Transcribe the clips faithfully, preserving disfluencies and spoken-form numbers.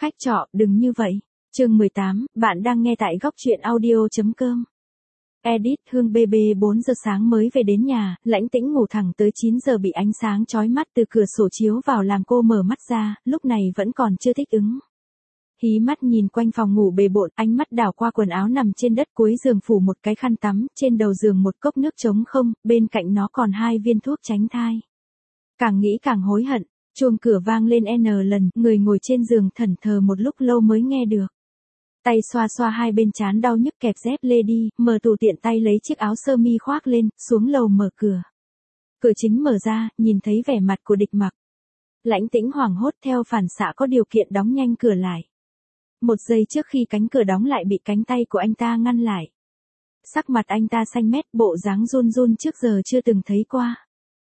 Khách trọ, đừng như vậy. Chương mười tám, bạn đang nghe tại góc truyện audio.com. Edit, Hương bê bê bốn giờ sáng mới về đến nhà, Lãnh Tĩnh ngủ thẳng tới chín giờ bị ánh sáng chói mắt từ cửa sổ chiếu vào làm cô mở mắt ra, lúc này vẫn còn chưa thích ứng. Hí mắt nhìn quanh phòng ngủ bề bộn, ánh mắt đảo qua quần áo nằm trên đất cuối giường phủ một cái khăn tắm, trên đầu giường một cốc nước trống không, bên cạnh nó còn hai viên thuốc tránh thai. Càng nghĩ càng hối hận, chuông cửa vang lên n lần, người ngồi trên giường thẫn thờ một lúc lâu mới nghe được. Tay xoa xoa hai bên trán đau nhức kẹp dép lê đi, mở tủ tiện tay lấy chiếc áo sơ mi khoác lên, xuống lầu mở cửa. Cửa chính mở ra, nhìn thấy vẻ mặt của Địch Mặc. Lãnh Tĩnh hoảng hốt theo phản xạ có điều kiện đóng nhanh cửa lại. Một giây trước khi cánh cửa đóng lại bị cánh tay của anh ta ngăn lại. Sắc mặt anh ta xanh mét, bộ dáng run run trước giờ chưa từng thấy qua.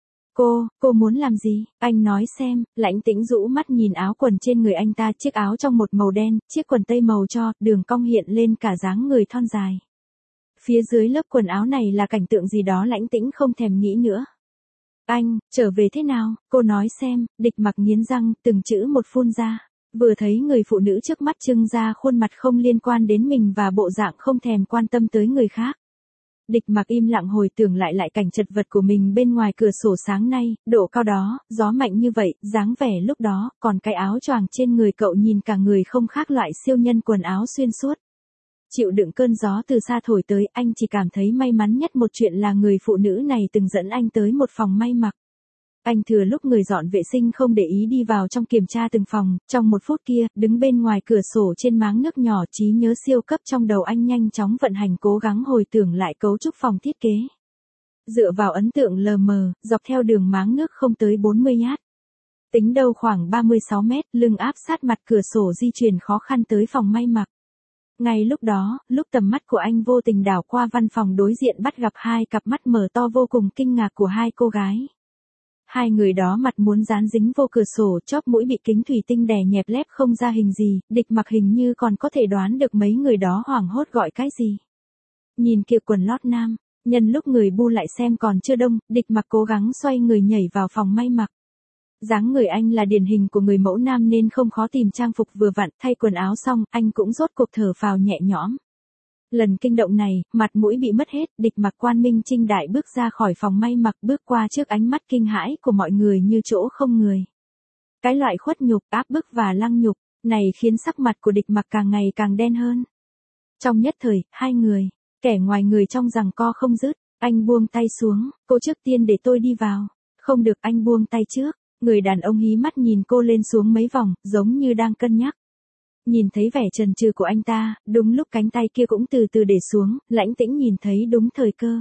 Cô, cô muốn làm gì? Anh nói xem. Lãnh Tĩnh rũ mắt nhìn áo quần trên người anh ta, chiếc áo trong một màu đen, chiếc quần tây màu cho, đường cong hiện lên cả dáng người thon dài. Phía dưới lớp quần áo này là cảnh tượng gì đó Lãnh Tĩnh không thèm nghĩ nữa. Anh, trở về thế nào? Cô nói xem. Địch Mặc nghiến răng, từng chữ một phun ra. Vừa thấy người phụ nữ trước mắt trưng ra khuôn mặt không liên quan đến mình và bộ dạng không thèm quan tâm tới người khác. Địch Mặc im lặng hồi tưởng lại lại cảnh chật vật của mình bên ngoài cửa sổ sáng nay, độ cao đó, gió mạnh như vậy, dáng vẻ lúc đó, còn cái áo choàng trên người cậu nhìn cả người không khác loại siêu nhân quần áo xuyên suốt. Chịu đựng cơn gió từ xa thổi tới, anh chỉ cảm thấy may mắn nhất một chuyện là người phụ nữ này từng dẫn anh tới một phòng may mặc. Anh thừa lúc người dọn vệ sinh không để ý đi vào trong kiểm tra từng phòng, trong một phút kia, đứng bên ngoài cửa sổ trên máng nước nhỏ, trí nhớ siêu cấp trong đầu anh nhanh chóng vận hành cố gắng hồi tưởng lại cấu trúc phòng thiết kế. Dựa vào ấn tượng lờ mờ, dọc theo đường máng nước không tới bốn mươi nhát. Tính đâu khoảng ba mươi sáu mét, lưng áp sát mặt cửa sổ di chuyển khó khăn tới phòng may mặc. Ngay lúc đó, lúc tầm mắt của anh vô tình đảo qua văn phòng đối diện bắt gặp hai cặp mắt mở to vô cùng kinh ngạc của hai cô gái. Hai người đó mặt muốn dán dính vô cửa sổ, chóp mũi bị kính thủy tinh đè nhẹp lép không ra hình gì, Địch Mặc hình như còn có thể đoán được mấy người đó hoảng hốt gọi cái gì. Nhìn kia quần lót nam, nhân lúc người bu lại xem còn chưa đông, Địch Mặc cố gắng xoay người nhảy vào phòng may mặc. Dáng người anh là điển hình của người mẫu nam nên không khó tìm trang phục vừa vặn, thay quần áo xong, anh cũng rốt cuộc thở phào nhẹ nhõm. Lần kinh động này, mặt mũi bị mất hết, Địch Mặc quang minh trinh đại bước ra khỏi phòng may mặc, bước qua trước ánh mắt kinh hãi của mọi người như chỗ không người. Cái loại khuất nhục, áp bức và lăng nhục này khiến sắc mặt của Địch Mặc càng ngày càng đen hơn. Trong nhất thời, hai người, kẻ ngoài người trong giằng co không dứt, anh buông tay xuống, cô trước tiên để tôi đi vào. Không được, anh buông tay trước. Người đàn ông hí mắt nhìn cô lên xuống mấy vòng, giống như đang cân nhắc. Nhìn thấy vẻ chần chừ của anh ta, đúng lúc cánh tay kia cũng từ từ để xuống, Lãnh Tĩnh nhìn thấy đúng thời cơ.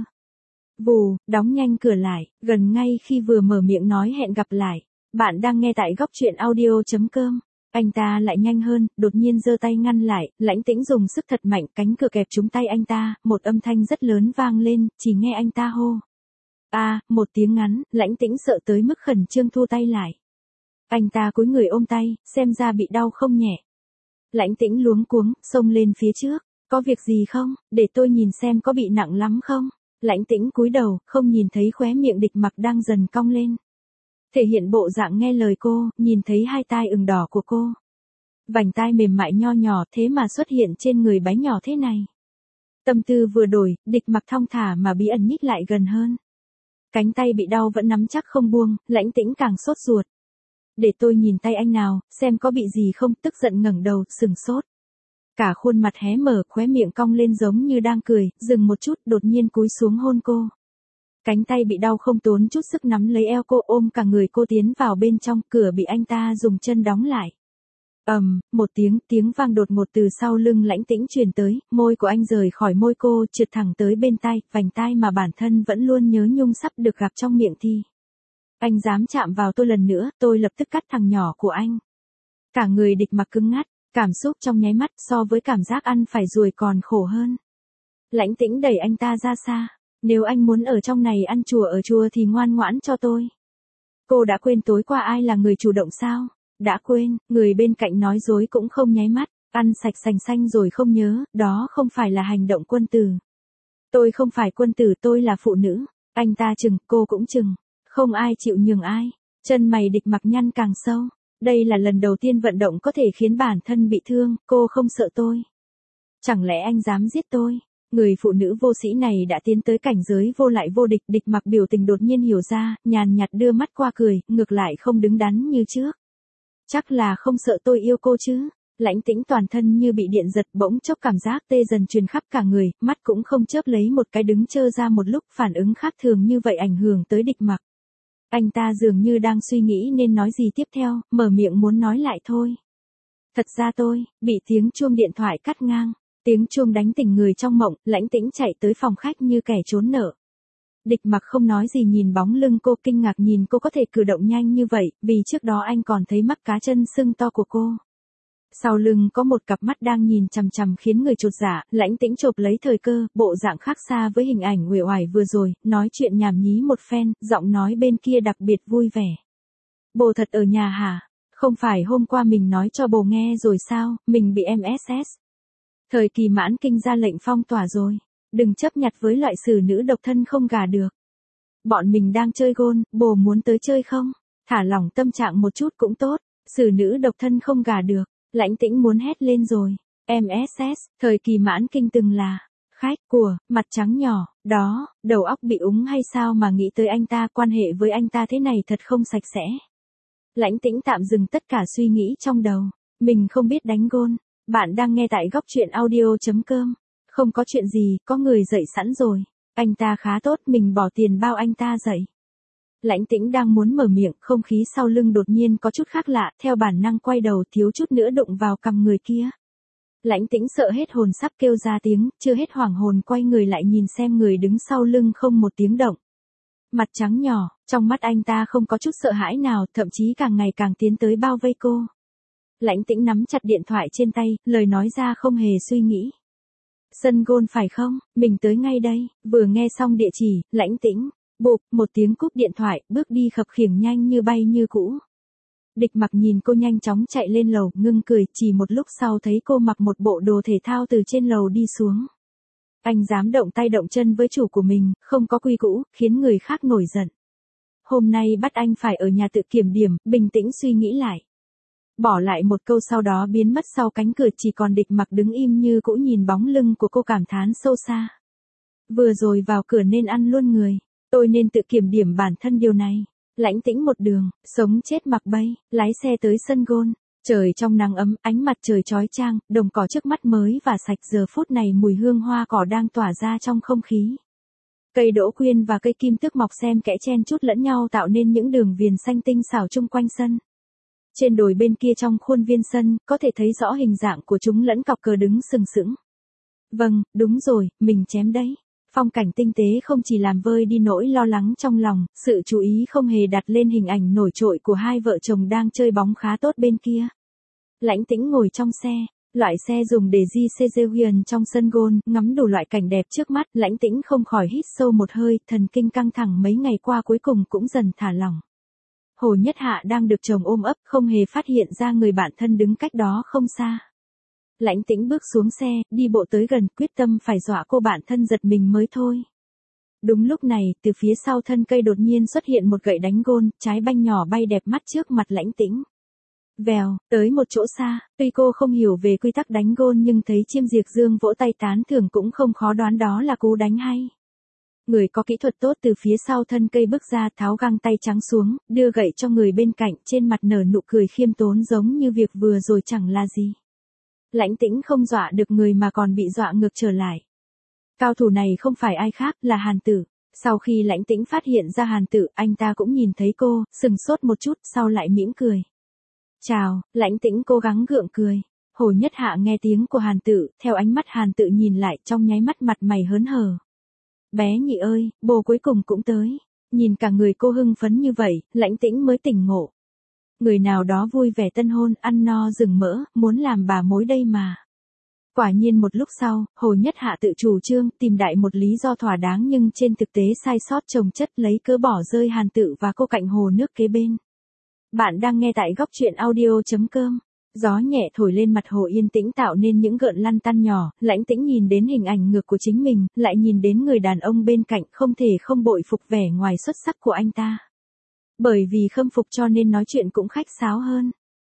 Vù, đóng nhanh cửa lại, gần ngay khi vừa mở miệng nói hẹn gặp lại. Bạn đang nghe tại góc truyện audio.com. Anh ta lại nhanh hơn, đột nhiên giơ tay ngăn lại, Lãnh Tĩnh dùng sức thật mạnh, cánh cửa kẹp trúng tay anh ta, một âm thanh rất lớn vang lên, chỉ nghe anh ta hô. A, à, một tiếng ngắn, Lãnh Tĩnh sợ tới mức khẩn trương thu tay lại. Anh ta cúi người ôm tay, xem ra bị đau không nhẹ. Lãnh Tĩnh luống cuống, xông lên phía trước. Có việc gì không? Để tôi nhìn xem có bị nặng lắm không? Lãnh Tĩnh cúi đầu, không nhìn thấy khóe miệng Địch Mặc đang dần cong lên. Thể hiện bộ dạng nghe lời cô, nhìn thấy hai tai ửng đỏ của cô. Vành tai mềm mại nho nhỏ thế mà xuất hiện trên người bé nhỏ thế này. Tâm tư vừa đổi, Địch Mặc thong thả mà bí ẩn nhích lại gần hơn. Cánh tay bị đau vẫn nắm chắc không buông, Lãnh Tĩnh càng sốt ruột. Để tôi nhìn tay anh nào, xem có bị gì không, tức giận ngẩng đầu, sừng sốt. Cả khuôn mặt hé mở, khóe miệng cong lên giống như đang cười, dừng một chút, đột nhiên cúi xuống hôn cô. Cánh tay bị đau không tốn chút sức nắm lấy eo cô, ôm cả người cô tiến vào bên trong, cửa bị anh ta dùng chân đóng lại. Ầm, um, một tiếng, tiếng vang đột ngột từ sau lưng Lãnh Tĩnh truyền tới, môi của anh rời khỏi môi cô, trượt thẳng tới bên tai, vành tai mà bản thân vẫn luôn nhớ nhung sắp được gặp trong miệng thì. Anh dám chạm vào tôi lần nữa, tôi lập tức cắt thằng nhỏ của anh. Cả người Địch Mặc cứng ngắt, cảm xúc trong nháy mắt so với cảm giác ăn phải ruồi còn khổ hơn. Lãnh Tĩnh đẩy anh ta ra xa. Nếu anh muốn ở trong này ăn chùa ở chùa thì ngoan ngoãn cho tôi. Cô đã quên tối qua ai là người chủ động sao? Đã quên, người bên cạnh nói dối cũng không nháy mắt, ăn sạch sành xanh rồi không nhớ, đó không phải là hành động quân tử. Tôi không phải quân tử, tôi là phụ nữ. Anh ta chừng, cô cũng chừng. Không ai chịu nhường ai. Chân mày Địch Mặc nhăn càng sâu. Đây là lần đầu tiên vận động có thể khiến bản thân bị thương, cô không sợ tôi. Chẳng lẽ anh dám giết tôi? Người phụ nữ vô sĩ này đã tiến tới cảnh giới vô lại vô địch, Địch Mặc biểu tình đột nhiên hiểu ra, nhàn nhạt đưa mắt qua cười, ngược lại không đứng đắn như trước. Chắc là không sợ tôi yêu cô chứ? Lãnh Tĩnh toàn thân như bị điện giật, bỗng chốc cảm giác tê dần truyền khắp cả người, mắt cũng không chớp lấy một cái, đứng trơ ra một lúc, phản ứng khác thường như vậy ảnh hưởng tới Địch Mặc. Anh ta dường như đang suy nghĩ nên nói gì tiếp theo, mở miệng muốn nói lại thôi. Thật ra tôi, bị tiếng chuông điện thoại cắt ngang. Tiếng chuông đánh tỉnh người trong mộng, Lãnh Tĩnh chạy tới phòng khách như kẻ trốn nợ. Địch Mặc không nói gì nhìn bóng lưng cô, kinh ngạc nhìn cô có thể cử động nhanh như vậy, vì trước đó anh còn thấy mắt cá chân sưng to của cô. Sau lưng có một cặp mắt đang nhìn chằm chằm khiến người chột dạ, Lãnh Tĩnh chộp lấy thời cơ, bộ dạng khác xa với hình ảnh uể oải vừa rồi, nói chuyện nhảm nhí một phen, giọng nói bên kia đặc biệt vui vẻ. Bồ thật ở nhà hả? Không phải hôm qua mình nói cho bồ nghe rồi sao, mình bị em ét ét. Thời kỳ mãn kinh ra lệnh phong tỏa rồi. Đừng chấp nhặt với loại xử nữ độc thân không gả được. Bọn mình đang chơi gôn, bồ muốn tới chơi không? Thả lỏng tâm trạng một chút cũng tốt. Xử nữ độc thân không gả được. Lãnh Tĩnh muốn hét lên rồi. em ét ét, thời kỳ mãn kinh từng là khách của, mặt trắng nhỏ, đó, đầu óc bị úng hay sao mà nghĩ tới anh ta, quan hệ với anh ta thế này thật không sạch sẽ. Lãnh Tĩnh tạm dừng tất cả suy nghĩ trong đầu. Mình không biết đánh gôn. Bạn đang nghe tại góc truyện audio.com. Không có chuyện gì, có người dậy sẵn rồi. Anh ta khá tốt, mình bỏ tiền bao anh ta dậy. Lãnh Tĩnh đang muốn mở miệng, không khí sau lưng đột nhiên có chút khác lạ, theo bản năng quay đầu thiếu chút nữa đụng vào cằm người kia. Lãnh Tĩnh sợ hết hồn sắp kêu ra tiếng, chưa hết hoảng hồn quay người lại nhìn xem người đứng sau lưng không một tiếng động. Mặt trắng nhỏ, trong mắt anh ta không có chút sợ hãi nào, thậm chí càng ngày càng tiến tới bao vây cô. Lãnh Tĩnh nắm chặt điện thoại trên tay, lời nói ra không hề suy nghĩ. Sân gôn phải không, mình tới ngay đây, vừa nghe xong địa chỉ, Lãnh Tĩnh, bụp, một tiếng cúp điện thoại, bước đi khập khiễng nhanh như bay như cũ. Địch Mặc nhìn cô nhanh chóng chạy lên lầu, ngưng cười, chỉ một lúc sau thấy cô mặc một bộ đồ thể thao từ trên lầu đi xuống. Anh dám động tay động chân với chủ của mình, không có quy củ, khiến người khác nổi giận. Hôm nay bắt anh phải ở nhà tự kiểm điểm, bình tĩnh suy nghĩ lại. Bỏ lại một câu sau đó biến mất sau cánh cửa, chỉ còn Địch Mặc đứng im như cũ nhìn bóng lưng của cô cảm thán sâu xa. Vừa rồi vào cửa nên ăn luôn người, tôi nên tự kiểm điểm bản thân điều này. Lãnh Tĩnh một đường, sống chết mặc bay, lái xe tới sân gôn. Trời trong nắng ấm, ánh mặt trời chói chang, đồng cỏ trước mắt mới và sạch, giờ phút này mùi hương hoa cỏ đang tỏa ra trong không khí. Cây đỗ quyên và cây kim tước mọc xen kẽ chen chút lẫn nhau tạo nên những đường viền xanh tinh xảo chung quanh sân. Trên đồi bên kia trong khuôn viên sân, có thể thấy rõ hình dạng của chúng lẫn cọc cờ đứng sừng sững. Vâng, đúng rồi, mình chém đấy. Phong cảnh tinh tế không chỉ làm vơi đi nỗi lo lắng trong lòng, sự chú ý không hề đặt lên hình ảnh nổi trội của hai vợ chồng đang chơi bóng khá tốt bên kia. Lãnh Tĩnh ngồi trong xe, loại xe dùng để di xê giê Huyền trong sân gôn, ngắm đủ loại cảnh đẹp trước mắt, Lãnh Tĩnh không khỏi hít sâu một hơi, thần kinh căng thẳng mấy ngày qua cuối cùng cũng dần thả lỏng. Hồ Nhất Hạ đang được chồng ôm ấp, không hề phát hiện ra người bạn thân đứng cách đó không xa. Lãnh Tĩnh bước xuống xe, đi bộ tới gần, quyết tâm phải dọa cô bạn thân giật mình mới thôi. Đúng lúc này, từ phía sau thân cây đột nhiên xuất hiện một gậy đánh gôn, trái banh nhỏ bay đẹp mắt trước mặt Lãnh Tĩnh. Vèo, tới một chỗ xa, tuy cô không hiểu về quy tắc đánh gôn nhưng thấy Chiêm Diệp Dương vỗ tay tán thưởng cũng không khó đoán đó là cú đánh hay. Người có kỹ thuật tốt từ phía sau thân cây bước ra, tháo găng tay trắng xuống, đưa gậy cho người bên cạnh, trên mặt nở nụ cười khiêm tốn giống như việc vừa rồi chẳng là gì. Lãnh Tĩnh không dọa được người mà còn bị dọa ngược trở lại. Cao thủ này không phải ai khác, là Hàn Tử. Sau khi Lãnh Tĩnh phát hiện ra Hàn Tử, anh ta cũng nhìn thấy cô, sừng sốt một chút, sau lại mỉm cười. Chào, Lãnh Tĩnh cố gắng gượng cười. Hồ Nhất Hạ nghe tiếng của Hàn Tử, theo ánh mắt Hàn Tử nhìn lại, trong nháy mắt mặt mày hớn hở. Bé Nhị ơi, bồ cuối cùng cũng tới. Nhìn cả người cô hưng phấn như vậy, Lãnh Tĩnh mới tỉnh ngộ. Người nào đó vui vẻ tân hôn, ăn no rừng mỡ, muốn làm bà mối đây mà. Quả nhiên một lúc sau, Hồ Nhất Hạ tự chủ trương, tìm đại một lý do thỏa đáng nhưng trên thực tế sai sót chồng chất, lấy cớ bỏ rơi Hàn Tử và cô cạnh hồ nước kế bên. Bạn đang nghe tại góc truyện audio.com. Gió nhẹ thổi lên mặt hồ yên tĩnh tạo nên những gợn lăn tăn nhỏ, Lãnh Tĩnh nhìn đến hình ảnh ngược của chính mình, lại nhìn đến người đàn ông bên cạnh, không thể không bội phục vẻ ngoài xuất sắc của anh ta. Bởi vì khâm phục cho nên nói chuyện cũng khách sáo hơn.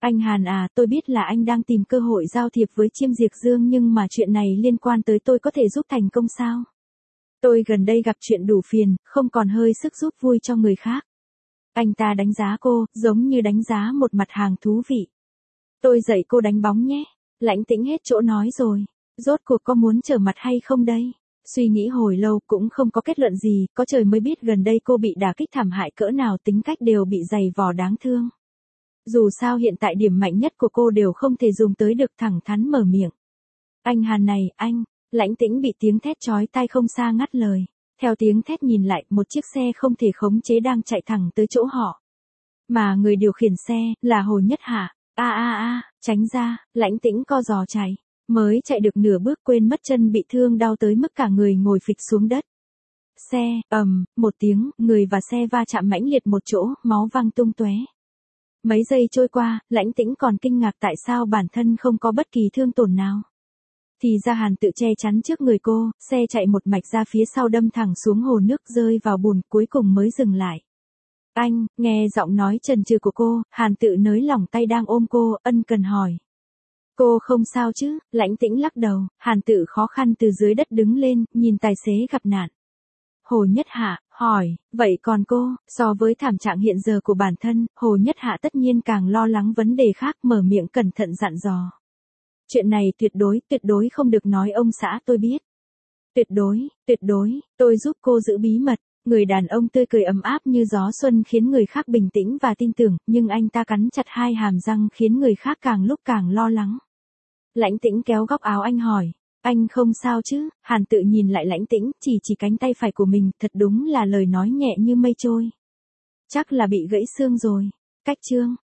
Anh Hàn à, tôi biết là anh đang tìm cơ hội giao thiệp với Chiêm Diệp Dương nhưng mà chuyện này liên quan tới tôi có thể giúp thành công sao? Tôi gần đây gặp chuyện đủ phiền, không còn hơi sức giúp vui cho người khác. Anh ta đánh giá cô, giống như đánh giá một mặt hàng thú vị. Tôi dạy cô đánh bóng nhé. Lãnh Tĩnh hết chỗ nói rồi. Rốt cuộc có muốn trở mặt hay không đây? Suy nghĩ hồi lâu cũng không có kết luận gì, có trời mới biết gần đây cô bị đả kích thảm hại cỡ nào, tính cách đều bị dày vò đáng thương. Dù sao hiện tại điểm mạnh nhất của cô đều không thể dùng tới được, thẳng thắn mở miệng. Anh Hàn này, anh, Lãnh Tĩnh bị tiếng thét chói tai không xa ngắt lời. Theo tiếng thét nhìn lại, một chiếc xe không thể khống chế đang chạy thẳng tới chỗ họ. Mà người điều khiển xe, là Hồ Nhất Hạ. A a a, tránh ra, Lãnh Tĩnh co giò chạy. Mới chạy được nửa bước quên mất chân bị thương đau tới mức cả người ngồi phịch xuống đất. Xe, ầm, một tiếng, người và xe va chạm mãnh liệt một chỗ, máu văng tung tóe. Mấy giây trôi qua, Lãnh Tĩnh còn kinh ngạc tại sao bản thân không có bất kỳ thương tổn nào. Thì ra Hàn Tự che chắn trước người cô, xe chạy một mạch ra phía sau đâm thẳng xuống hồ nước rơi vào bùn cuối cùng mới dừng lại. Anh, nghe giọng nói chần chừ của cô, Hàn Tự nới lỏng tay đang ôm cô, ân cần hỏi. Cô không sao chứ? Lãnh Tĩnh lắc đầu, Hàn Tự khó khăn từ dưới đất đứng lên, nhìn tài xế gặp nạn. Hồ Nhất Hạ, hỏi, vậy còn cô, so với thảm trạng hiện giờ của bản thân, Hồ Nhất Hạ tất nhiên càng lo lắng vấn đề khác, mở miệng cẩn thận dặn dò. Chuyện này tuyệt đối, tuyệt đối không được nói ông xã tôi biết. Tuyệt đối, tuyệt đối, tôi giúp cô giữ bí mật. Người đàn ông tươi cười ấm áp như gió xuân khiến người khác bình tĩnh và tin tưởng, nhưng anh ta cắn chặt hai hàm răng khiến người khác càng lúc càng lo lắng. Lãnh Tĩnh kéo góc áo anh hỏi, anh không sao chứ? Hàn Tự nhìn lại Lãnh Tĩnh, chỉ chỉ cánh tay phải của mình, thật đúng là lời nói nhẹ như mây trôi. Chắc là bị gãy xương rồi. Cách chương